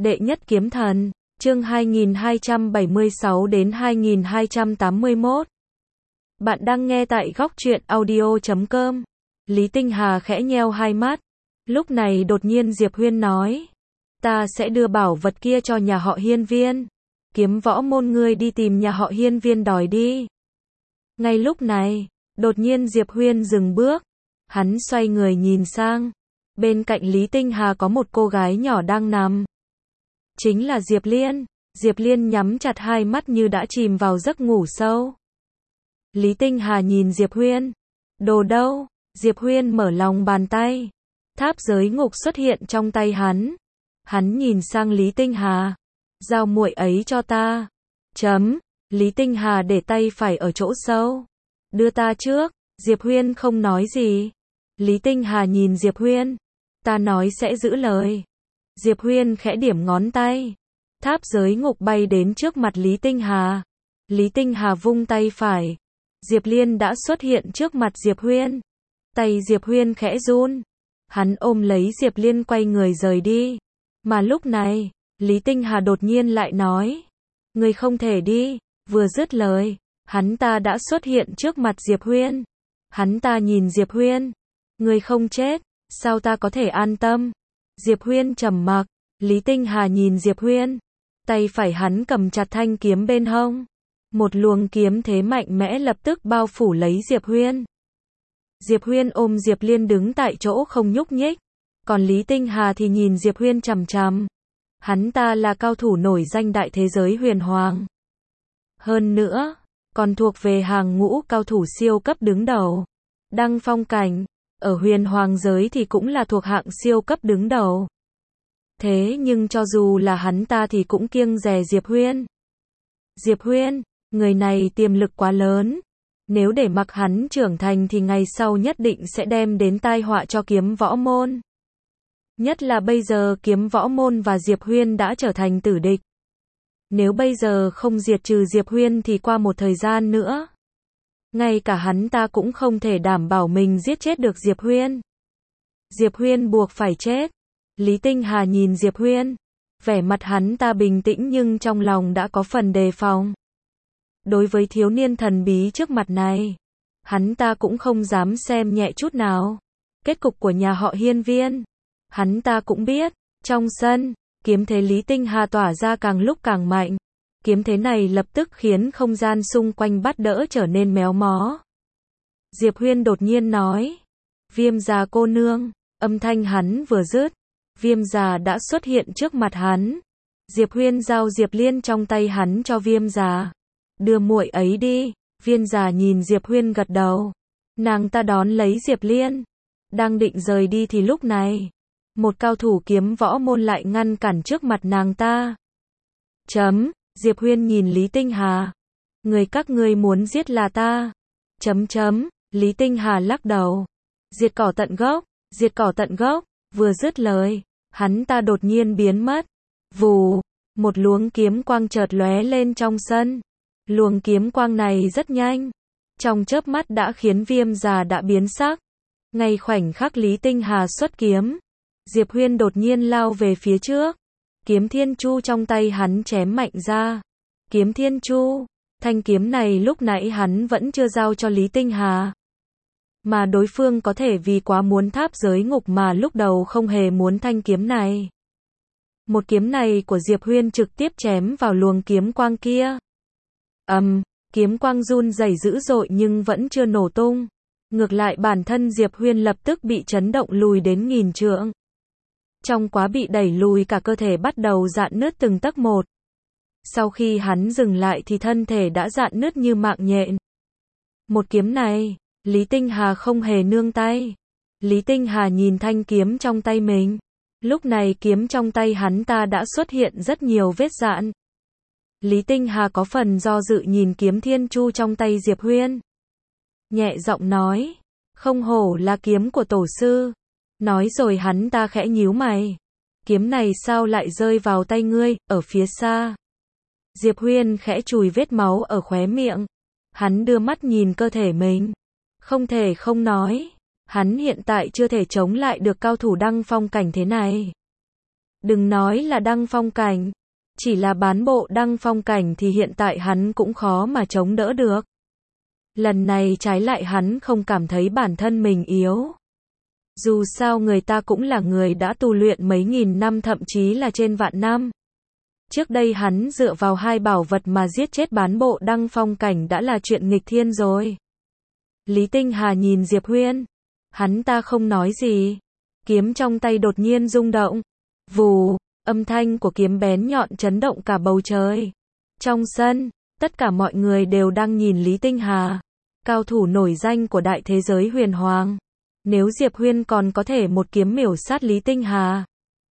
Đệ nhất kiếm thần, chương 2276 đến 2281. Bạn đang nghe tại góc truyện audio.com. Lý Tinh Hà khẽ nheo hai mắt. Lúc này đột nhiên Diệp Huyên nói. Ta sẽ đưa bảo vật kia cho nhà họ Hiên Viên. Kiếm võ môn ngươi đi tìm nhà họ Hiên Viên đòi đi. Ngay lúc này, đột nhiên Diệp Huyên dừng bước. Hắn xoay người nhìn sang. Bên cạnh Lý Tinh Hà có một cô gái nhỏ đang nằm. Chính là Diệp Liên. Diệp Liên nhắm chặt hai mắt như đã chìm vào giấc ngủ sâu. Lý Tinh Hà nhìn Diệp Huyên. Đồ đâu? Diệp Huyên mở lòng bàn tay. Tháp giới ngục xuất hiện trong tay hắn. Hắn nhìn sang Lý Tinh Hà. Giao muội ấy cho ta. Chấm. Lý Tinh Hà để tay phải ở chỗ sâu. Đưa ta trước. Diệp Huyên không nói gì. Lý Tinh Hà nhìn Diệp Huyên. Ta nói sẽ giữ lời. Diệp Huyên khẽ điểm ngón tay. Tháp giới ngục bay đến trước mặt Lý Tinh Hà. Lý Tinh Hà vung tay phải. Diệp Liên đã xuất hiện trước mặt Diệp Huyên. Tay Diệp Huyên khẽ run. Hắn ôm lấy Diệp Liên quay người rời đi. Mà lúc này, Lý Tinh Hà đột nhiên lại nói. Người không thể đi. Vừa dứt lời, hắn ta đã xuất hiện trước mặt Diệp Huyên. Hắn ta nhìn Diệp Huyên. Người không chết, sao ta có thể an tâm? Diệp Huyên trầm mặc. Lý Tinh Hà nhìn Diệp Huyên. Tay phải hắn cầm chặt thanh kiếm bên hông. Một luồng kiếm thế mạnh mẽ lập tức bao phủ lấy Diệp Huyên. Diệp Huyên ôm Diệp Liên đứng tại chỗ không nhúc nhích. Còn Lý Tinh Hà thì nhìn Diệp Huyên chằm chằm. Hắn ta là cao thủ nổi danh đại thế giới huyền hoàng. Hơn nữa, còn thuộc về hàng ngũ cao thủ siêu cấp đứng đầu. Đăng phong cảnh, ở huyền hoàng giới thì cũng là thuộc hạng siêu cấp đứng đầu. Thế nhưng cho dù là hắn ta thì cũng kiêng dè Diệp Huyên. Diệp Huyên, người này tiềm lực quá lớn. Nếu để mặc hắn trưởng thành thì ngày sau nhất định sẽ đem đến tai họa cho kiếm võ môn. Nhất là bây giờ kiếm võ môn và Diệp Huyên đã trở thành tử địch. Nếu bây giờ không diệt trừ Diệp Huyên thì qua một thời gian nữa, ngay cả hắn ta cũng không thể đảm bảo mình giết chết được Diệp Huyên. Diệp Huyên buộc phải chết. Lý Tinh Hà nhìn Diệp Huyên. Vẻ mặt hắn ta bình tĩnh nhưng trong lòng đã có phần đề phòng. Đối với thiếu niên thần bí trước mặt này, hắn ta cũng không dám xem nhẹ chút nào. Kết cục của nhà họ Hiên Viên, hắn ta cũng biết. Trong sân, kiếm thế Lý Tinh Hà tỏa ra càng lúc càng mạnh. Kiếm thế này lập tức khiến không gian xung quanh bắt đỡ trở nên méo mó. Diệp Huyên đột nhiên nói. Viêm già cô nương. Âm thanh hắn vừa dứt, Viêm già đã xuất hiện trước mặt hắn. Diệp Huyên giao Diệp Liên trong tay hắn cho Viêm già. Đưa muội ấy đi. Viêm già nhìn Diệp Huyên gật đầu. Nàng ta đón lấy Diệp Liên. Đang định rời đi thì lúc này, một cao thủ kiếm võ môn lại ngăn cản trước mặt nàng ta. Chấm. Diệp Huyên nhìn Lý Tinh Hà. Người các ngươi muốn giết là ta. Chấm chấm. Lý Tinh Hà lắc đầu. Diệt cỏ tận gốc. Diệt cỏ tận gốc. Vừa dứt lời, hắn ta đột nhiên biến mất. Vù. Một luồng kiếm quang chợt lóe lên trong sân. Luồng kiếm quang này rất nhanh. Trong chớp mắt đã khiến Viêm già đã biến sắc. Ngay khoảnh khắc Lý Tinh Hà xuất kiếm, Diệp Huyên đột nhiên lao về phía trước. Kiếm Thiên Chu trong tay hắn chém mạnh ra. Kiếm Thiên Chu, thanh kiếm này lúc nãy hắn vẫn chưa giao cho Lý Tinh Hà. Mà đối phương có thể vì quá muốn tháp giới ngục mà lúc đầu không hề muốn thanh kiếm này. Một kiếm này của Diệp Huyên trực tiếp chém vào luồng kiếm quang kia. Kiếm quang run rẩy dữ dội nhưng vẫn chưa nổ tung. Ngược lại bản thân Diệp Huyên lập tức bị chấn động lùi đến nghìn trượng. Trong quá bị đẩy lùi cả cơ thể bắt đầu rạn nứt từng tấc một. Sau khi hắn dừng lại thì thân thể đã rạn nứt như mạng nhện. Một kiếm này, Lý Tinh Hà không hề nương tay. Lý Tinh Hà nhìn thanh kiếm trong tay mình. Lúc này kiếm trong tay hắn ta đã xuất hiện rất nhiều vết rạn. Lý Tinh Hà có phần do dự nhìn kiếm Thiên Chu trong tay Diệp Huyên. Nhẹ giọng nói. Không hổ là kiếm của tổ sư. Nói rồi hắn ta khẽ nhíu mày. Kiếm này sao lại rơi vào tay ngươi, ở phía xa. Diệp Huyên khẽ chùi vết máu ở khóe miệng. Hắn đưa mắt nhìn cơ thể mình. Không thể không nói. Hắn hiện tại chưa thể chống lại được cao thủ đăng phong cảnh thế này. Đừng nói là đăng phong cảnh, chỉ là bán bộ đăng phong cảnh thì hiện tại hắn cũng khó mà chống đỡ được. Lần này trái lại hắn không cảm thấy bản thân mình yếu. Dù sao người ta cũng là người đã tu luyện mấy nghìn năm thậm chí là trên vạn năm. Trước đây hắn dựa vào 2 bảo vật mà giết chết bán bộ đăng phong cảnh đã là chuyện nghịch thiên rồi. Lý Tinh Hà nhìn Diệp Huyên. Hắn ta không nói gì. Kiếm trong tay đột nhiên rung động. Vù, âm thanh của kiếm bén nhọn chấn động cả bầu trời. Trong sân, tất cả mọi người đều đang nhìn Lý Tinh Hà, cao thủ nổi danh của đại thế giới huyền hoàng. Nếu Diệp Huyên còn có thể một kiếm miểu sát Lý Tinh Hà,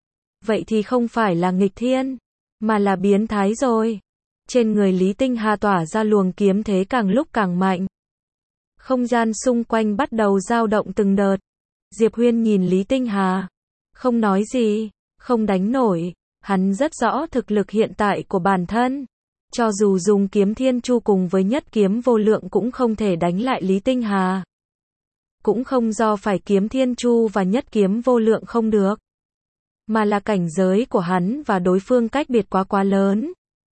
vậy thì không phải là nghịch thiên, mà là biến thái rồi. Trên người Lý Tinh Hà tỏa ra luồng kiếm thế càng lúc càng mạnh. Không gian xung quanh bắt đầu dao động từng đợt. Diệp Huyên nhìn Lý Tinh Hà, không nói gì, không đánh nổi. Hắn rất rõ thực lực hiện tại của bản thân. Cho dù dùng kiếm thiên chu cùng với nhất kiếm vô lượng cũng không thể đánh lại Lý Tinh Hà. Cũng không do phải kiếm thiên chu và nhất kiếm vô lượng không được, mà là cảnh giới của hắn và đối phương cách biệt quá lớn.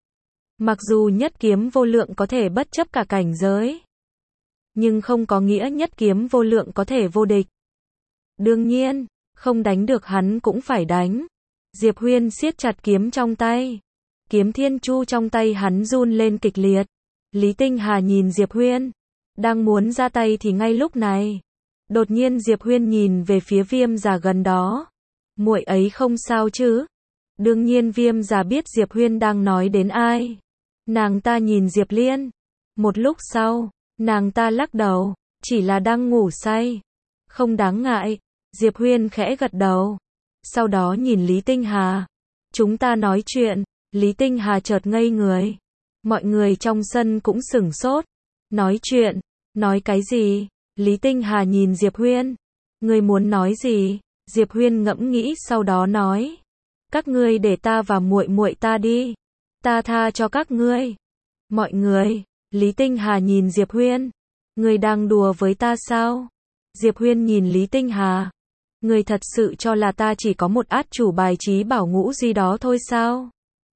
Mặc dù nhất kiếm vô lượng có thể bất chấp cả cảnh giới, nhưng không có nghĩa nhất kiếm vô lượng có thể vô địch. Đương nhiên, không đánh được hắn cũng phải đánh. Diệp Huyên siết chặt kiếm trong tay. Kiếm thiên chu trong tay hắn run lên kịch liệt. Lý Tinh Hà nhìn Diệp Huyên, đang muốn ra tay thì ngay lúc này, đột nhiên Diệp Huyên nhìn về phía Viêm Giả gần đó. Muội ấy không sao chứ? Đương nhiên Viêm Giả biết Diệp Huyên đang nói đến ai. Nàng ta nhìn Diệp Liên. Một lúc sau, nàng ta lắc đầu, chỉ là đang ngủ say. Không đáng ngại. Diệp Huyên khẽ gật đầu. Sau đó nhìn Lý Tinh Hà. Chúng ta nói chuyện. Lý Tinh Hà chợt ngây người. Mọi người trong sân cũng sửng sốt. Nói chuyện? Nói cái gì? Lý Tinh Hà nhìn Diệp Huyên. Ngươi muốn nói gì? Diệp Huyên ngẫm nghĩ sau đó nói. Các ngươi để ta và muội muội ta đi. Ta tha cho các ngươi. Mọi người. Lý Tinh Hà nhìn Diệp Huyên. Ngươi đang đùa với ta sao? Diệp Huyên nhìn Lý Tinh Hà. Ngươi thật sự cho là ta chỉ có một át chủ bài trí bảo ngũ duy đó thôi sao?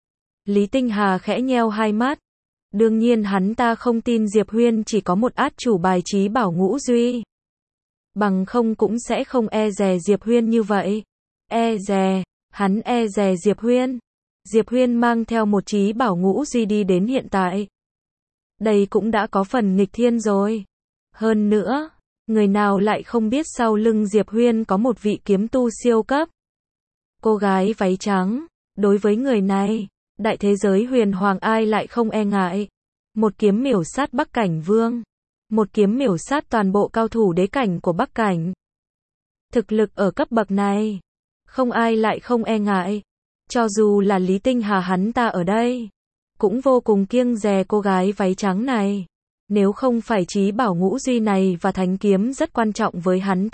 Lý Tinh Hà khẽ nheo hai mắt. Đương nhiên hắn ta không tin Diệp Huyên chỉ có một át chủ bài trí bảo ngũ duy. Bằng không cũng sẽ không e dè Diệp Huyên như vậy. E dè, hắn e dè Diệp Huyên. Diệp Huyên mang theo một trí bảo ngũ duy đi đến hiện tại. Đây cũng đã có phần nghịch thiên rồi. Hơn nữa, người nào lại không biết sau lưng Diệp Huyên có một vị kiếm tu siêu cấp. Cô gái váy trắng, đối với người này, đại thế giới huyền hoàng ai lại không e ngại. Một kiếm miểu sát Bắc Cảnh Vương. Một kiếm miểu sát toàn bộ cao thủ đế cảnh của Bắc Cảnh. Thực lực ở cấp bậc này, không ai lại không e ngại. Cho dù là Lý Tinh Hà hắn ta ở đây, cũng vô cùng kiêng dè cô gái váy trắng này. Nếu không phải trí bảo ngũ duy này và thánh kiếm rất quan trọng với hắn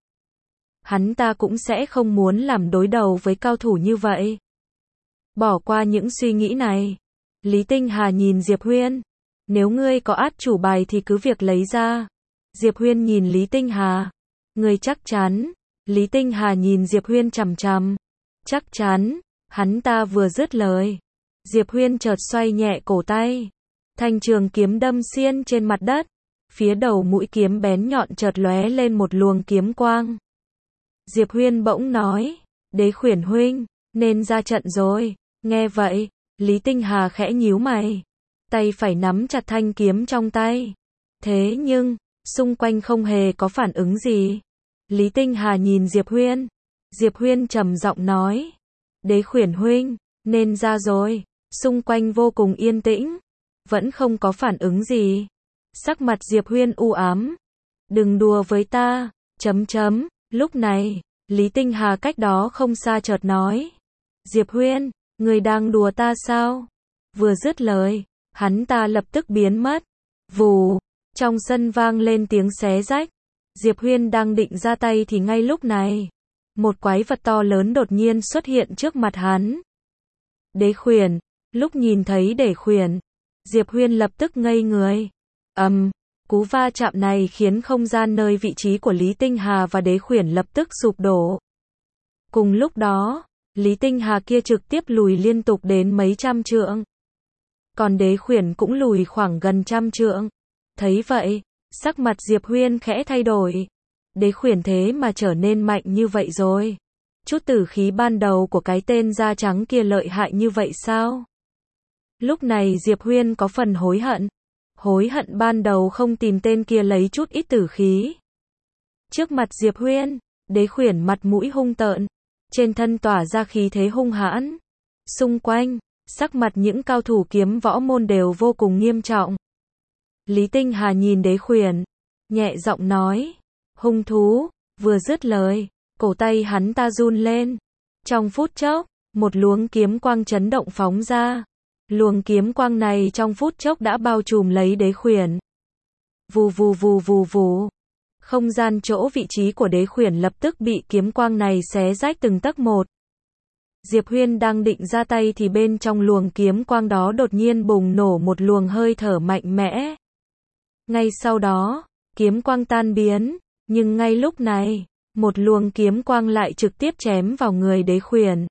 ta cũng sẽ không muốn làm đối đầu với cao thủ như vậy. Bỏ qua những suy nghĩ này, Lý Tinh Hà nhìn Diệp Huyên. Nếu ngươi có át chủ bài thì cứ việc lấy ra. Diệp Huyên nhìn Lý Tinh Hà. Ngươi chắc chắn? Lý Tinh Hà nhìn Diệp Huyên chằm chằm. Chắc chắn. Hắn ta vừa dứt lời, Diệp Huyên chợt xoay nhẹ cổ tay. Thanh trường kiếm đâm xiên trên mặt đất. Phía đầu mũi kiếm bén nhọn chợt lóe lên một luồng kiếm quang. Diệp Huyên bỗng nói, Đế Khuyển huynh, nên ra trận rồi. Nghe vậy, Lý Tinh Hà khẽ nhíu mày. Tay phải nắm chặt thanh kiếm trong tay. Thế nhưng, xung quanh không hề có phản ứng gì. Lý Tinh Hà nhìn Diệp Huyên. Diệp Huyên trầm giọng nói, Đế Khuyển huynh, nên ra rồi. Xung quanh vô cùng yên tĩnh, vẫn không có phản ứng gì. Sắc mặt Diệp Huyên u ám. Đừng đùa với ta, Lúc này, Lý Tinh Hà cách đó không xa chợt nói, Diệp Huyên, người đang đùa ta sao? Vừa dứt lời, hắn ta lập tức biến mất. Vù, trong sân vang lên tiếng xé rách. Diệp Huyên đang định ra tay thì ngay lúc này, một quái vật to lớn đột nhiên xuất hiện trước mặt hắn. Đế Khuyển. Lúc nhìn thấy Đế Khuyển, Diệp Huyên lập tức ngây người. Cú va chạm này khiến không gian nơi vị trí của Lý Tinh Hà và Đế Khuyển lập tức sụp đổ. Cùng lúc đó, Lý Tinh Hà kia trực tiếp lùi liên tục đến mấy trăm trượng. Còn Đế Khuyển cũng lùi khoảng gần trăm trượng. Thấy vậy, sắc mặt Diệp Huyên khẽ thay đổi. Đế Khuyển thế mà trở nên mạnh như vậy rồi. Chút tử khí ban đầu của cái tên da trắng kia lợi hại như vậy sao? Lúc này Diệp Huyên có phần hối hận. Hối hận ban đầu không tìm tên kia lấy chút ít tử khí. Trước mặt Diệp Huyên, Đế Khuyển mặt mũi hung tợn, trên thân tỏa ra khí thế hung hãn. Xung quanh, sắc mặt những cao thủ kiếm võ môn đều vô cùng nghiêm trọng. Lý Tinh Hà nhìn Đế Khuyển, nhẹ giọng nói, hung thú, vừa dứt lời, cổ tay hắn ta run lên. Trong phút chốc, một luồng kiếm quang chấn động phóng ra. Luồng kiếm quang này trong phút chốc đã bao trùm lấy Đế Khuyển. Vù vù vù vù vù. Không gian chỗ vị trí của Đế Khuyển lập tức bị kiếm quang này xé rách từng tấc một. Diệp Huyên đang định ra tay thì bên trong luồng kiếm quang đó đột nhiên bùng nổ một luồng hơi thở mạnh mẽ. Ngay sau đó, kiếm quang tan biến, nhưng ngay lúc này, một luồng kiếm quang lại trực tiếp chém vào người Đế Khuyển.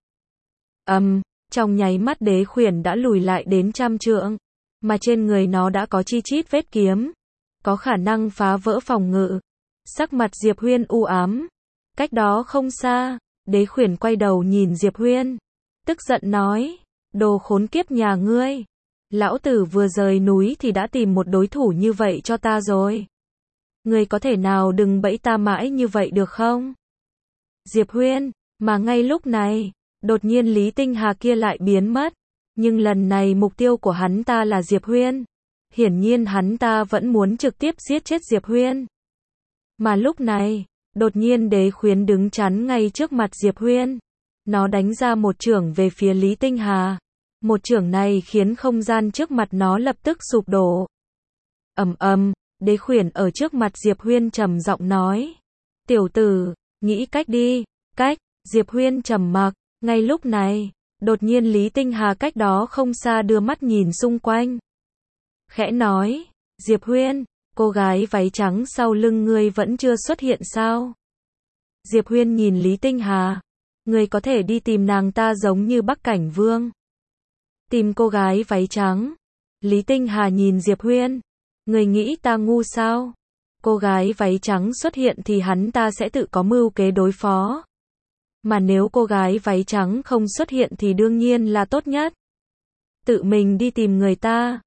Trong nháy mắt Đế Khuyển đã lùi lại đến trăm trượng, mà trên người nó đã có chi chít vết kiếm, có khả năng phá vỡ phòng ngự. Sắc mặt Diệp Huyên u ám. Cách đó không xa, Đế Khuyển quay đầu nhìn Diệp Huyên, tức giận nói, đồ khốn kiếp nhà ngươi, lão tử vừa rời núi thì đã tìm một đối thủ như vậy cho ta rồi. Ngươi có thể nào đừng bẫy ta mãi như vậy được không? Diệp Huyên, mà ngay lúc này, đột nhiên Lý Tinh Hà kia lại biến mất, nhưng lần này mục tiêu của hắn ta là Diệp Huyên. Hiển nhiên hắn ta vẫn muốn trực tiếp giết chết Diệp Huyên. Mà lúc này, đột nhiên Đế Khuyển đứng chắn ngay trước mặt Diệp Huyên. Nó đánh ra một chưởng về phía Lý Tinh Hà. Một chưởng này khiến không gian trước mặt nó lập tức sụp đổ. Đế Khuyển ở trước mặt Diệp Huyên trầm giọng nói. Tiểu tử, nghĩ cách đi, cách. Diệp Huyên trầm mặc. Ngay lúc này, đột nhiên Lý Tinh Hà cách đó không xa đưa mắt nhìn xung quanh. Khẽ nói, Diệp Huyên, cô gái váy trắng sau lưng ngươi vẫn chưa xuất hiện sao? Diệp Huyên nhìn Lý Tinh Hà, ngươi có thể đi tìm nàng ta giống như Bắc Cảnh Vương. Tìm cô gái váy trắng. Lý Tinh Hà nhìn Diệp Huyên, ngươi nghĩ ta ngu sao? Cô gái váy trắng xuất hiện thì hắn ta sẽ tự có mưu kế đối phó. Mà nếu cô gái váy trắng không xuất hiện thì đương nhiên là tốt nhất. Tự mình đi tìm người ta.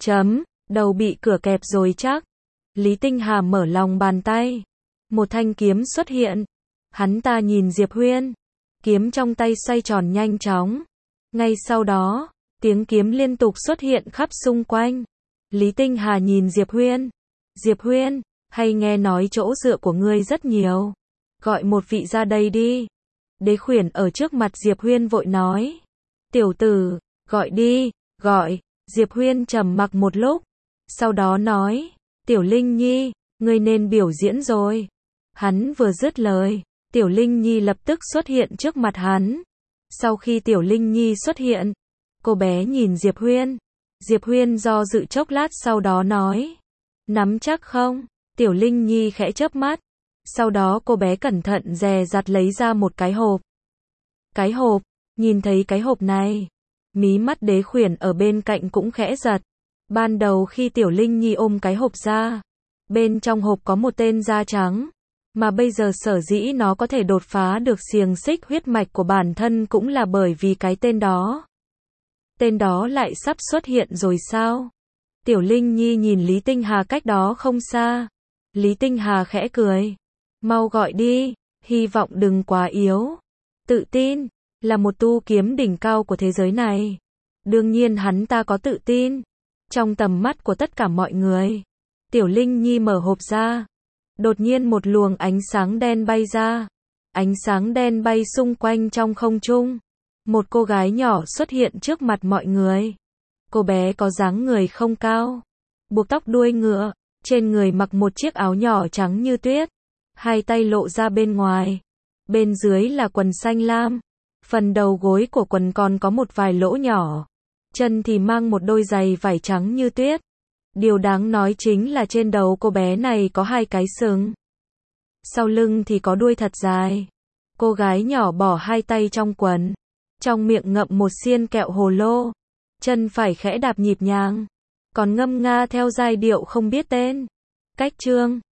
Đầu bị cửa kẹp rồi chắc. Lý Tinh Hà mở lòng bàn tay. Một thanh kiếm xuất hiện. Hắn ta nhìn Diệp Huyên. Kiếm trong tay xoay tròn nhanh chóng. Ngay sau đó, tiếng kiếm liên tục xuất hiện khắp xung quanh. Lý Tinh Hà nhìn Diệp Huyên. Diệp Huyên, hay nghe nói chỗ dựa của ngươi rất nhiều. Gọi một vị ra đây đi. Đế Khuyển ở trước mặt Diệp Huyên vội nói. Tiểu tử, gọi đi, gọi. Diệp Huyên trầm mặc một lúc. Sau đó nói, Tiểu Linh Nhi, ngươi nên biểu diễn rồi. Hắn vừa dứt lời, Tiểu Linh Nhi lập tức xuất hiện trước mặt hắn. Sau khi Tiểu Linh Nhi xuất hiện, cô bé nhìn Diệp Huyên. Diệp Huyên do dự chốc lát sau đó nói, nắm chắc không? Tiểu Linh Nhi khẽ chớp mắt. Sau đó cô bé cẩn thận dè dặt lấy ra một cái hộp. Cái hộp, nhìn thấy cái hộp này, mí mắt Đế Khuyển ở bên cạnh cũng khẽ giật. Ban đầu khi Tiểu Linh Nhi ôm cái hộp ra, bên trong hộp có một tên da trắng, mà bây giờ sở dĩ nó có thể đột phá được xiềng xích huyết mạch của bản thân cũng là bởi vì cái tên đó. Tên đó lại sắp xuất hiện rồi sao? Tiểu Linh Nhi nhìn Lý Tinh Hà cách đó không xa. Lý Tinh Hà khẽ cười. Mau gọi đi, hy vọng đừng quá yếu. Tự tin, là một tu kiếm đỉnh cao của thế giới này. Đương nhiên hắn ta có tự tin. Trong tầm mắt của tất cả mọi người, Tiểu Linh Nhi mở hộp ra. Đột nhiên một luồng ánh sáng đen bay ra. Ánh sáng đen bay xung quanh trong không trung. Một cô gái nhỏ xuất hiện trước mặt mọi người. Cô bé có dáng người không cao, buộc tóc đuôi ngựa, trên người mặc một chiếc áo nhỏ trắng như tuyết. Hai tay lộ ra bên ngoài. Bên dưới là quần xanh lam. Phần đầu gối của quần còn có một vài lỗ nhỏ. Chân thì mang một đôi giày vải trắng như tuyết. Điều đáng nói chính là trên đầu cô bé này có hai cái sừng. Sau lưng thì có đuôi thật dài. Cô gái nhỏ bỏ hai tay trong quần, trong miệng ngậm một xiên kẹo hồ lô, chân phải khẽ đạp nhịp nhàng, còn ngâm nga theo giai điệu không biết tên. Cách chương